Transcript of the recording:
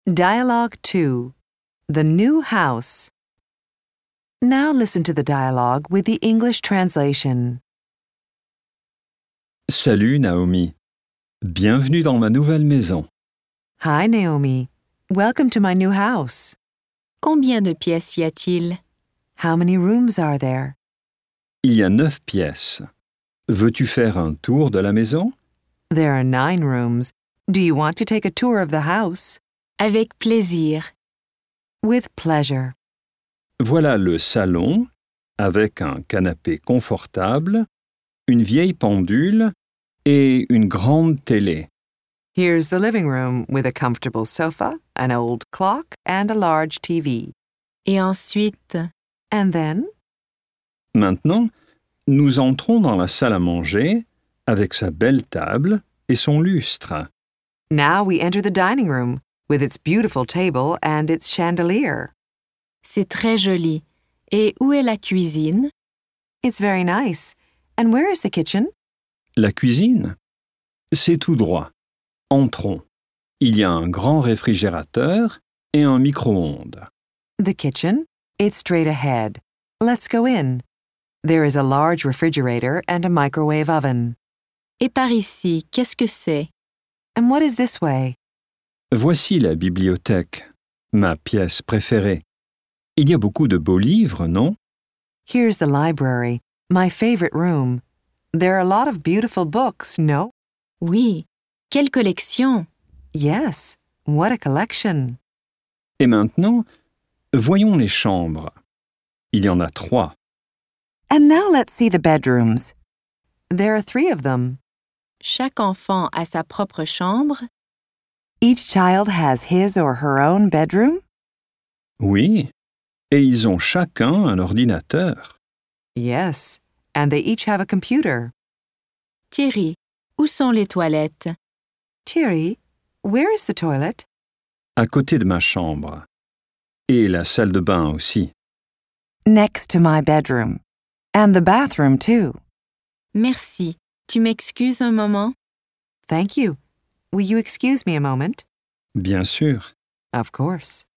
Dialogue 2. The New House. Now listen to the dialogue with the English translation. Salut Naomi. Bienvenue dans ma nouvelle maison. Hi, Naomi. Welcome to my new house. Combien de pièces y a-t-il? How many rooms are there? Il y a 9 pièces. Veux-tu faire un tour de la maison? There are 9 rooms. Do you want to take a tour of the house? Avec plaisir. With pleasure. Voilà le salon avec un canapé confortable, une vieille pendule et une grande télé. Here's the living room with a comfortable sofa, an old clock, and a large TV. Et ensuite, And then, Maintenant, nous entrons dans la salle à manger avec sa belle table et son lustre. now we enter the dining room with its beautiful table and its chandelier. c'est très joli. Et où est la cuisine? It's very nice. And where is the kitchen? La cuisine? C'est tout droit. Entrons. Il y a un grand réfrigérateur et un micro-ondes. The kitchen? It's straight ahead. Let's go in. There is a large refrigerator and a microwave oven. Et par ici, qu'est-ce que c'est? And what is this way? Voici la bibliothèque, ma pièce préférée. Il y a beaucoup de beaux livres, non? Here's the library, my favorite room. There are a lot of beautiful books, no? Oui. Quelle collection! Yes. What a collection. Et maintenant, voyons les chambres. Il y en a 3. And now let's see the bedrooms. There are 3 of them. Chaque enfant a sa propre chambre? Each child has his or her own bedroom? Oui, et ils ont chacun un ordinateur. Yes. And they each have a computer. Thierry, où sont les toilettes? Thierry, where is the toilet? À côté de ma chambre. Et la salle de bain aussi. Next to my bedroom. And the bathroom, too. Merci. Tu m'excuses un moment? Thank you. Will you excuse me a moment? Bien sûr. Of course.